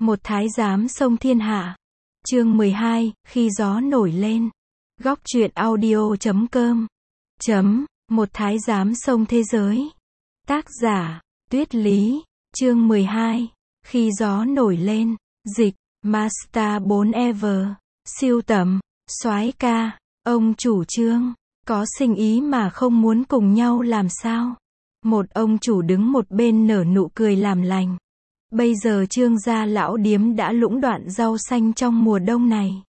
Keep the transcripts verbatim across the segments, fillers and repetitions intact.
Một thái giám xông thiên hạ. Chương mười hai, khi gió nổi lên. Góc truyện audio chấm com. Chấm, một thái giám xông thế giới. Tác giả, Tuyết Lý. Chương mười hai, khi gió nổi lên. Dịch, Master bốn Ever. Siêu tầm, soái ca. Ông chủ Trương, có sinh ý mà không muốn cùng nhau làm sao? Một ông chủ đứng một bên nở nụ cười làm lành. Bây giờ Trương gia lão điếm đã lũng đoạn rau xanh trong mùa đông này.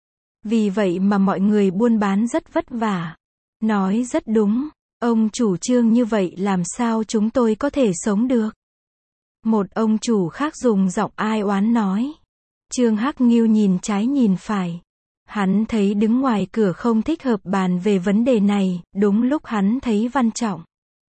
Vì vậy mà mọi người buôn bán rất vất vả. Nói rất đúng, ông chủ Trương như vậy làm sao chúng tôi có thể sống được? Một ông chủ khác dùng giọng ai oán nói. Trương Hắc Nghiêu nhìn trái nhìn phải. Hắn thấy đứng ngoài cửa không thích hợp bàn về vấn đề này, đúng lúc hắn thấy Văn Trọng.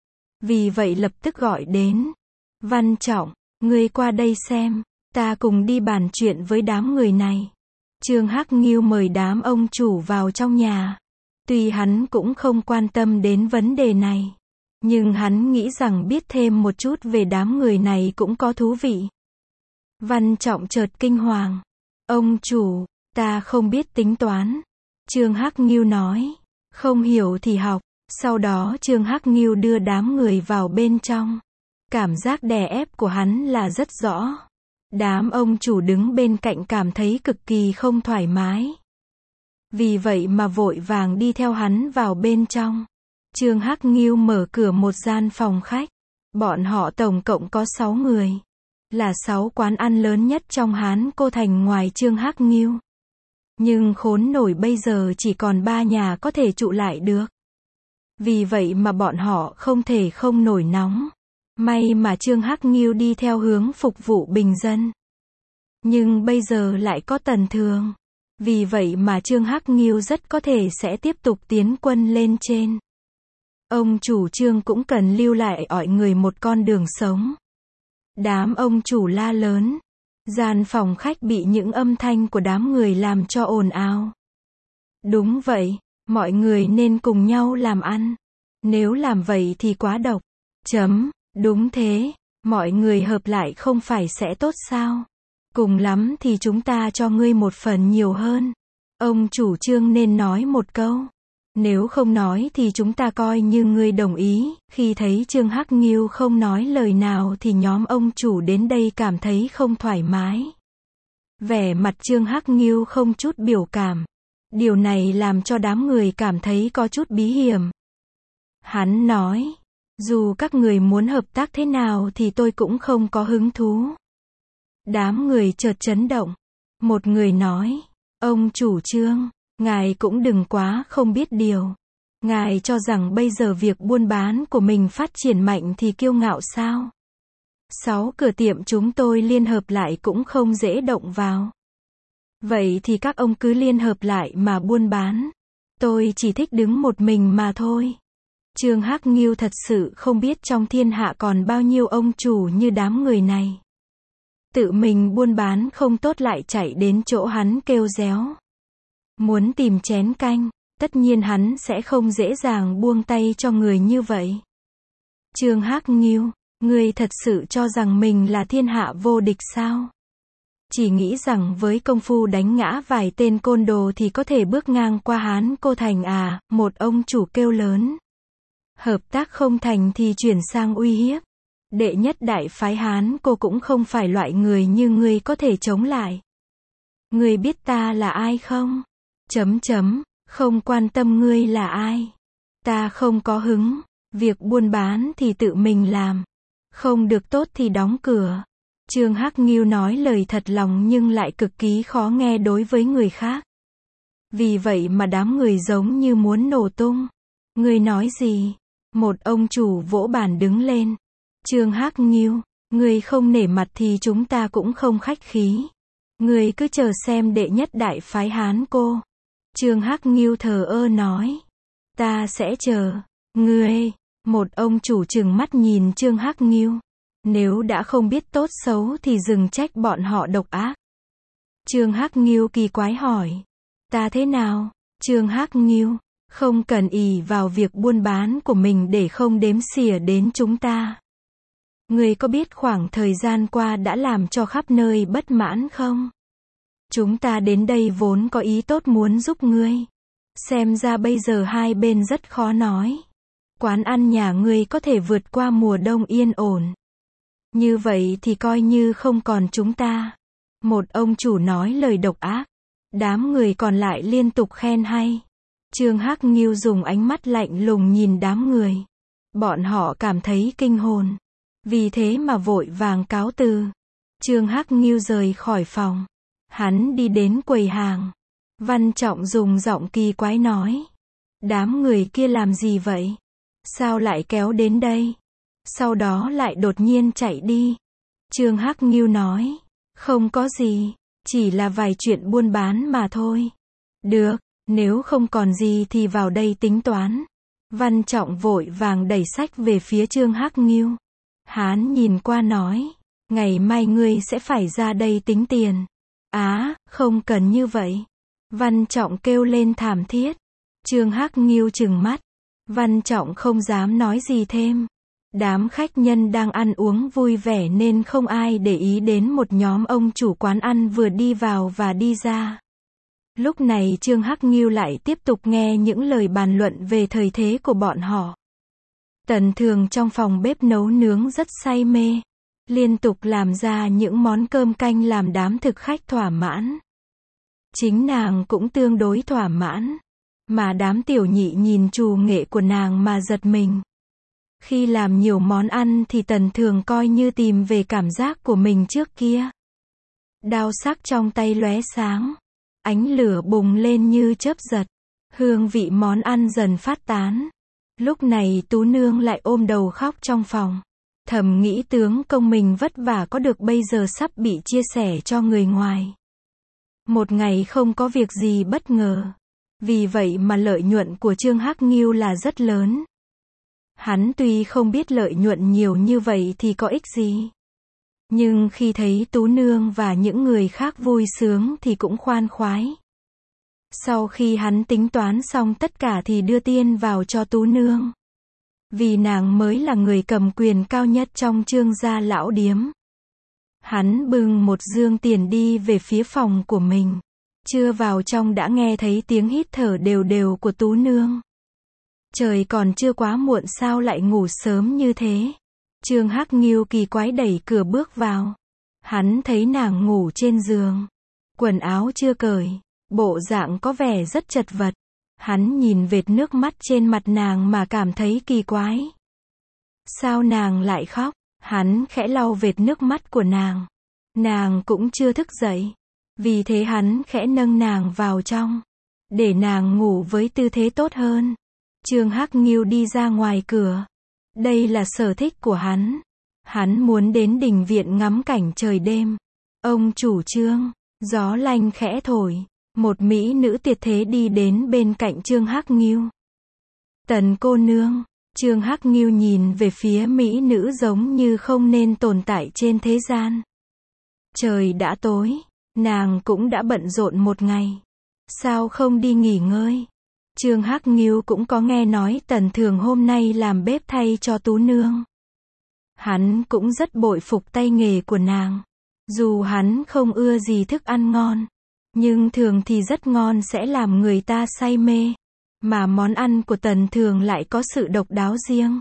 Vì vậy lập tức gọi đến. Văn Trọng, ngươi qua đây xem, ta cùng đi bàn chuyện với đám người này. Trương Hắc Nghiêu mời đám ông chủ vào trong nhà. Tuy hắn cũng không quan tâm đến vấn đề này, nhưng hắn nghĩ rằng biết thêm một chút về đám người này cũng có thú vị. Văn Trọng chợt kinh hoàng. Ông chủ, ta không biết tính toán. Trương Hắc Nghiêu nói. Không hiểu thì học. Sau đó Trương Hắc Nghiêu đưa đám người vào bên trong. Cảm giác đè ép của hắn là rất rõ. Đám ông chủ đứng bên cạnh cảm thấy cực kỳ không thoải mái. Vì vậy mà vội vàng đi theo hắn vào bên trong. Trương Hắc Nghiêu mở cửa một gian phòng khách. Bọn họ tổng cộng có sáu người. Là sáu quán ăn lớn nhất trong Hán Cô Thành ngoài Trương Hắc Nghiêu. Nhưng khốn nổi bây giờ chỉ còn ba nhà có thể trụ lại được. Vì vậy mà bọn họ không thể không nổi nóng. May mà Trương Hắc Nghiêu đi theo hướng phục vụ bình dân. Nhưng bây giờ lại có Tần Thường. Vì vậy mà Trương Hắc Nghiêu rất có thể sẽ tiếp tục tiến quân lên trên. Ông chủ Trương cũng cần lưu lại ỏi người một con đường sống. Đám ông chủ la lớn. Gian phòng khách bị những âm thanh của đám người làm cho ồn ào. Đúng vậy, mọi người nên cùng nhau làm ăn. Nếu làm vậy thì quá độc. Chấm, đúng thế, mọi người hợp lại không phải sẽ tốt sao? Cùng lắm thì chúng ta cho ngươi một phần nhiều hơn. Ông chủ Trương nên nói một câu. Nếu không nói thì chúng ta coi như ngươi đồng ý. Khi thấy Trương Hắc Nghiêu không nói lời nào thì nhóm ông chủ đến đây cảm thấy không thoải mái. Vẻ mặt Trương Hắc Nghiêu không chút biểu cảm. Điều này làm cho đám người cảm thấy có chút bí hiểm. Hắn nói, dù các người muốn hợp tác thế nào thì tôi cũng không có hứng thú. Đám người chợt chấn động. Một người nói, ông chủ Trương, ngài cũng đừng quá không biết điều. Ngài cho rằng bây giờ việc buôn bán của mình phát triển mạnh thì kiêu ngạo sao? Sáu cửa tiệm chúng tôi liên hợp lại cũng không dễ động vào. Vậy thì các ông cứ liên hợp lại mà buôn bán. Tôi chỉ thích đứng một mình mà thôi. Trương Hắc Nghiêu thật sự không biết trong thiên hạ còn bao nhiêu ông chủ như đám người này. Tự mình buôn bán không tốt lại chạy đến chỗ hắn kêu réo. Muốn tìm chén canh, tất nhiên hắn sẽ không dễ dàng buông tay cho người như vậy. Trương Hắc Nghiêu, ngươi thật sự cho rằng mình là thiên hạ vô địch sao? Chỉ nghĩ rằng với công phu đánh ngã vài tên côn đồ thì có thể bước ngang qua Hán Cô Thành à? Một ông chủ kêu lớn. Hợp tác không thành thì chuyển sang uy hiếp. Đệ nhất đại phái Hán Cô cũng không phải loại người như ngươi có thể chống lại. Ngươi biết ta là ai không? Chấm chấm, không quan tâm ngươi là ai. Ta không có hứng. Việc buôn bán thì tự mình làm. Không được tốt thì đóng cửa. Trương Hắc Nghiêu nói lời thật lòng nhưng lại cực kỳ khó nghe đối với người khác. Vì vậy mà đám người giống như muốn nổ tung. Ngươi nói gì? Một ông chủ vỗ bàn đứng lên. Trương Hắc Nghiêu, ngươi không nể mặt thì chúng ta cũng không khách khí. Ngươi cứ chờ xem đệ nhất đại phái Hán Cô. Trương Hắc Nghiêu thờ ơ nói. Ta sẽ chờ. Ngươi, một ông chủ trừng mắt nhìn Trương Hắc Nghiêu. Nếu đã không biết tốt xấu thì dừng trách bọn họ độc ác. Trương Hắc Nghiêu kỳ quái hỏi. Ta thế nào? Trương Hắc Nghiêu, không cần ỷ vào việc buôn bán của mình để không đếm xỉa đến chúng ta. Ngươi có biết khoảng thời gian qua đã làm cho khắp nơi bất mãn không? Chúng ta đến đây vốn có ý tốt muốn giúp ngươi. Xem ra bây giờ hai bên rất khó nói. Quán ăn nhà ngươi có thể vượt qua mùa đông yên ổn. Như vậy thì coi như không còn chúng ta. Một ông chủ nói lời độc ác. Đám người còn lại liên tục khen hay. Trương Hắc Nghiêu dùng ánh mắt lạnh lùng nhìn đám người. Bọn họ cảm thấy kinh hồn. Vì thế mà vội vàng cáo từ. Trương Hắc Nghiêu rời khỏi phòng. Hắn đi đến quầy hàng. Văn Trọng dùng giọng kỳ quái nói. Đám người kia làm gì vậy? Sao lại kéo đến đây? Sau đó lại đột nhiên chạy đi. Trương Hắc Nghiêu nói. Không có gì. Chỉ là vài chuyện buôn bán mà thôi. Được, nếu không còn gì thì vào đây tính toán. Văn Trọng vội vàng đẩy sách về phía Trương Hắc Nghiêu. Hắn nhìn qua nói. Ngày mai ngươi sẽ phải ra đây tính tiền. Á, không cần như vậy. Văn Trọng kêu lên thảm thiết. Trương Hắc Nghiêu trừng mắt. Văn Trọng không dám nói gì thêm. Đám khách nhân đang ăn uống vui vẻ nên không ai để ý đến một nhóm ông chủ quán ăn vừa đi vào và đi ra. Lúc này Trương Hắc Nghiêu lại tiếp tục nghe những lời bàn luận về thời thế của bọn họ. Tần Thường trong phòng bếp nấu nướng rất say mê. Liên tục làm ra những món cơm canh làm đám thực khách thỏa mãn. Chính nàng cũng tương đối thỏa mãn. Mà đám tiểu nhị nhìn trù nghệ của nàng mà giật mình. Khi làm nhiều món ăn thì Tần Thường coi như tìm về cảm giác của mình trước kia. Đao sắc trong tay lóe sáng. Ánh lửa bùng lên như chớp giật. Hương vị món ăn dần phát tán. Lúc này Tú Nương lại ôm đầu khóc trong phòng. Thầm nghĩ tướng công mình vất vả có được bây giờ sắp bị chia sẻ cho người ngoài. Một ngày không có việc gì bất ngờ. Vì vậy mà lợi nhuận của Trương Hắc Nghiêu là rất lớn. Hắn tuy không biết lợi nhuận nhiều như vậy thì có ích gì. Nhưng khi thấy Tú Nương và những người khác vui sướng thì cũng khoan khoái. Sau khi hắn tính toán xong tất cả thì đưa tiền vào cho Tú Nương. Vì nàng mới là người cầm quyền cao nhất trong Trương gia lão điếm. Hắn bưng một dương tiền đi về phía phòng của mình. Chưa vào trong đã nghe thấy tiếng hít thở đều đều của Tú Nương. Trời còn chưa quá muộn sao lại ngủ sớm như thế? Trương Hắc Nghiêu kỳ quái đẩy cửa bước vào. Hắn thấy nàng ngủ trên giường. Quần áo chưa cởi. Bộ dạng có vẻ rất chật vật. Hắn nhìn vệt nước mắt trên mặt nàng mà cảm thấy kỳ quái. Sao nàng lại khóc? Hắn khẽ lau vệt nước mắt của nàng. Nàng cũng chưa thức dậy. Vì thế hắn khẽ nâng nàng vào trong. Để nàng ngủ với tư thế tốt hơn. Trương Hắc Nghiêu đi ra ngoài cửa. Đây là sở thích của hắn. Hắn muốn đến đình viện ngắm cảnh trời đêm. Ông chủ Trương. Gió lanh khẽ thổi. Một mỹ nữ tuyệt thế đi đến bên cạnh Trương Hắc Nghiêu. Tần cô nương. Trương Hắc Nghiêu nhìn về phía mỹ nữ giống như không nên tồn tại trên thế gian. Trời đã tối. Nàng cũng đã bận rộn một ngày. Sao không đi nghỉ ngơi? Trương Hắc Nghiêu cũng có nghe nói Tần Thường hôm nay làm bếp thay cho Tú Nương. Hắn cũng rất bội phục tay nghề của nàng. Dù hắn không ưa gì thức ăn ngon. Nhưng thường thì rất ngon sẽ làm người ta say mê. Mà món ăn của Tần Thường lại có sự độc đáo riêng.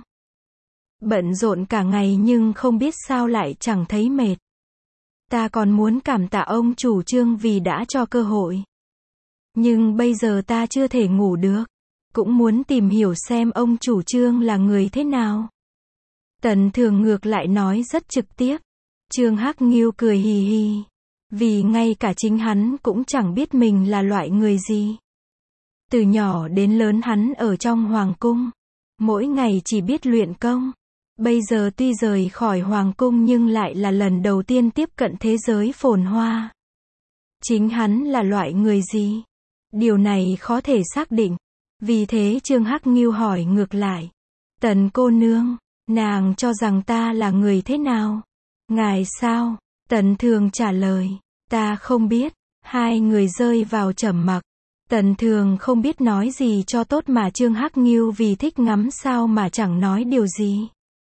Bận rộn cả ngày nhưng không biết sao lại chẳng thấy mệt. Ta còn muốn cảm tạ ông chủ Trương vì đã cho cơ hội. Nhưng bây giờ ta chưa thể ngủ được. Cũng muốn tìm hiểu xem ông chủ Trương là người thế nào. Tần Thường ngược lại nói rất trực tiếp. Trương Hắc Nghiêu cười hì hì. Vì ngay cả chính hắn cũng chẳng biết mình là loại người gì. Từ nhỏ đến lớn hắn ở trong hoàng cung. Mỗi ngày chỉ biết luyện công. Bây giờ tuy rời khỏi hoàng cung nhưng lại là lần đầu tiên tiếp cận thế giới phồn hoa. Chính hắn là loại người gì? Điều này khó thể xác định. Vì thế Trương Hắc Nghiêu hỏi ngược lại. Tần cô nương, nàng cho rằng ta là người thế nào? Ngài sao? Tần Thường trả lời. Ta không biết. Hai người rơi vào trầm mặc. Tần Thường không biết nói gì cho tốt mà Trương Hắc Nghiêu vì thích ngắm sao mà chẳng nói điều gì.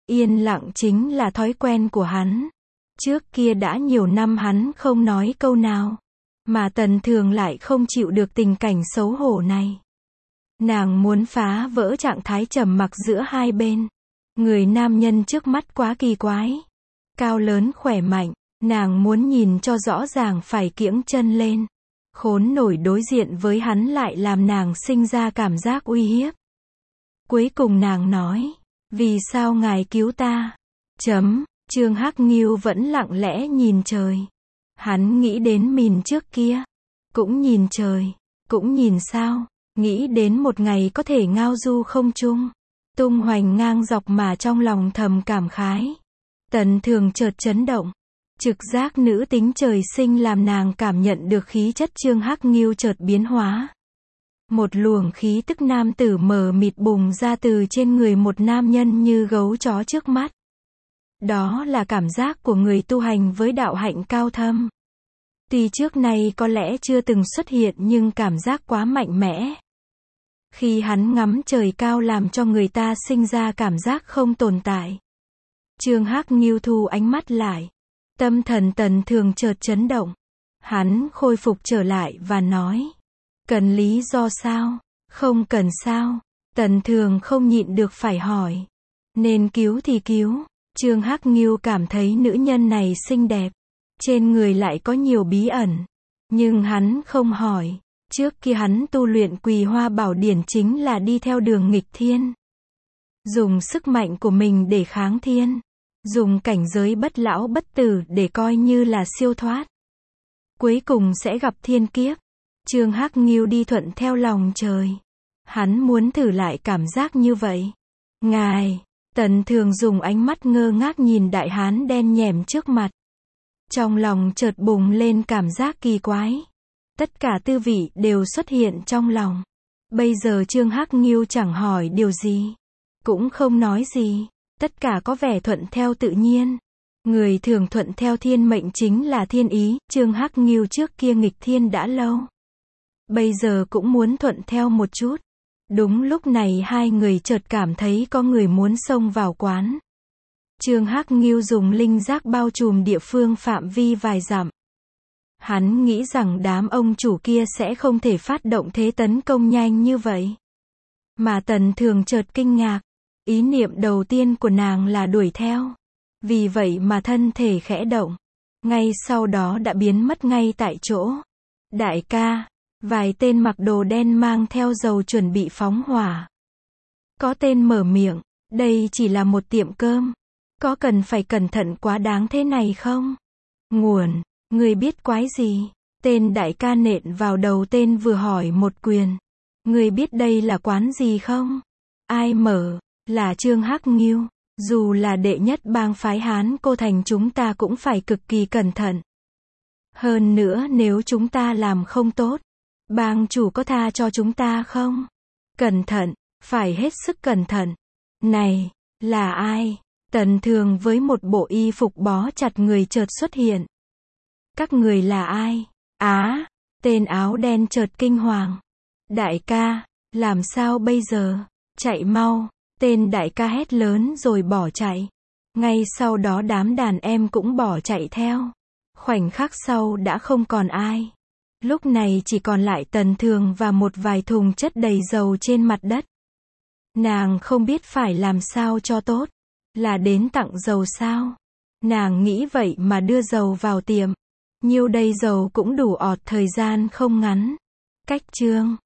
Yên lặng chính là thói quen của hắn. Trước kia đã nhiều năm hắn không nói câu nào. Mà Tần Thường lại không chịu được tình cảnh xấu hổ này. Nàng muốn phá vỡ trạng thái trầm mặc giữa hai bên. Người nam nhân trước mắt quá kỳ quái. Cao lớn khỏe mạnh, nàng muốn nhìn cho rõ ràng phải kiễng chân lên. Khốn nổi đối diện với hắn lại làm nàng sinh ra cảm giác uy hiếp. Cuối cùng nàng nói, vì sao ngài cứu ta? Chấm, Trương Hắc Nghiêu vẫn lặng lẽ nhìn trời. Hắn nghĩ đến mình trước kia. Cũng nhìn trời, cũng nhìn sao, nghĩ đến một ngày có thể ngao du không trung. Tung hoành ngang dọc mà trong lòng thầm cảm khái. Tần Thường chợt chấn động. Trực giác nữ tính trời sinh làm nàng cảm nhận được khí chất Trương Hắc Nghiêu chợt biến hóa. Một luồng khí tức nam tử mờ mịt bùng ra từ trên người một nam nhân như gấu chó trước mắt. Đó là cảm giác của người tu hành với đạo hạnh cao thâm. Tuy trước nay có lẽ chưa từng xuất hiện nhưng cảm giác quá mạnh mẽ. Khi hắn ngắm trời cao làm cho người ta sinh ra cảm giác không tồn tại. Trương Hắc Nghiêu thu ánh mắt lại. Tâm thần Tần Thường chợt chấn động. Hắn khôi phục trở lại và nói. Cần lý do sao? Không cần sao? Tần Thường không nhịn được phải hỏi. Nên cứu thì cứu. Trương Hắc Nghiêu cảm thấy nữ nhân này xinh đẹp. Trên người lại có nhiều bí ẩn. Nhưng hắn không hỏi. Trước kia hắn tu luyện Quỳ Hoa Bảo Điển chính là đi theo đường nghịch thiên. Dùng sức mạnh của mình để kháng thiên. Dùng cảnh giới bất lão bất tử để coi như là siêu thoát. Cuối cùng sẽ gặp thiên kiếp. Trương Hắc Nghiêu đi thuận theo lòng trời. Hắn muốn thử lại cảm giác như vậy. Ngài, Tần Thường dùng ánh mắt ngơ ngác nhìn đại hán đen nhẻm trước mặt. Trong lòng chợt bùng lên cảm giác kỳ quái. Tất cả tư vị đều xuất hiện trong lòng. Bây giờ Trương Hắc Nghiêu chẳng hỏi điều gì. Cũng không nói gì. Tất cả có vẻ thuận theo tự nhiên. Người thường thuận theo thiên mệnh chính là thiên ý. Trương Hắc Nghiêu trước kia nghịch thiên đã lâu. Bây giờ cũng muốn thuận theo một chút. Đúng lúc này hai người chợt cảm thấy có người muốn xông vào quán. Trương Hắc Nghiêu dùng linh giác bao trùm địa phương phạm vi vài dặm. Hắn nghĩ rằng đám ông chủ kia sẽ không thể phát động thế tấn công nhanh như vậy. Mà Tần Thường chợt kinh ngạc. Ý niệm đầu tiên của nàng là đuổi theo. Vì vậy mà thân thể khẽ động. Ngay sau đó đã biến mất ngay tại chỗ. Đại ca, vài tên mặc đồ đen mang theo dầu chuẩn bị phóng hỏa. Có tên mở miệng, đây chỉ là một tiệm cơm. Có cần phải cẩn thận quá đáng thế này không? Nguồn, người biết quái gì? Tên đại ca nện vào đầu tên vừa hỏi một quyền. Người biết đây là quán gì không? Ai mở? Là Trương Hắc Nghiêu. Dù là đệ nhất bang phái Hán Cô Thành chúng ta cũng phải cực kỳ cẩn thận. Hơn nữa nếu chúng ta làm không tốt, bang chủ có tha cho chúng ta không? Cẩn thận, phải hết sức cẩn thận. Này, là ai? Tần Thường với một bộ y phục bó chặt người chợt xuất hiện. Các người là ai? Á, tên áo đen chợt kinh hoàng. Đại ca, làm sao bây giờ? Chạy mau. Tên đại ca hét lớn rồi bỏ chạy. Ngay sau đó đám đàn em cũng bỏ chạy theo. Khoảnh khắc sau đã không còn ai. Lúc này chỉ còn lại Tần Thường và một vài thùng chất đầy dầu trên mặt đất. Nàng không biết phải làm sao cho tốt. Là đến tặng dầu sao? Nàng nghĩ vậy mà đưa dầu vào tiệm. Nhiêu đây dầu cũng đủ ọt thời gian không ngắn. Cách chương